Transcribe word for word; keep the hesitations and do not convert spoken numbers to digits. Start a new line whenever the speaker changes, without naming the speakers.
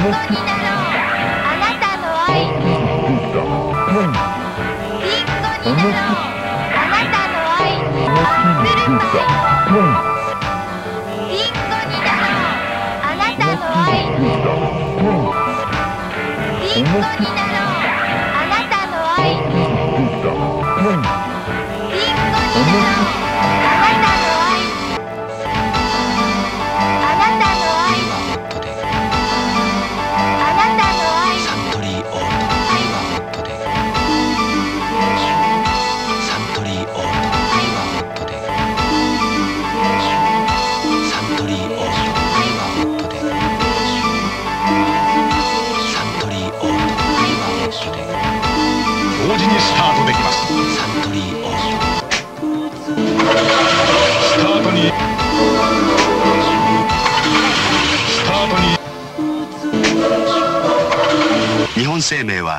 同時にスタートできます。サントリーオート。スタートにスタートに日本生命は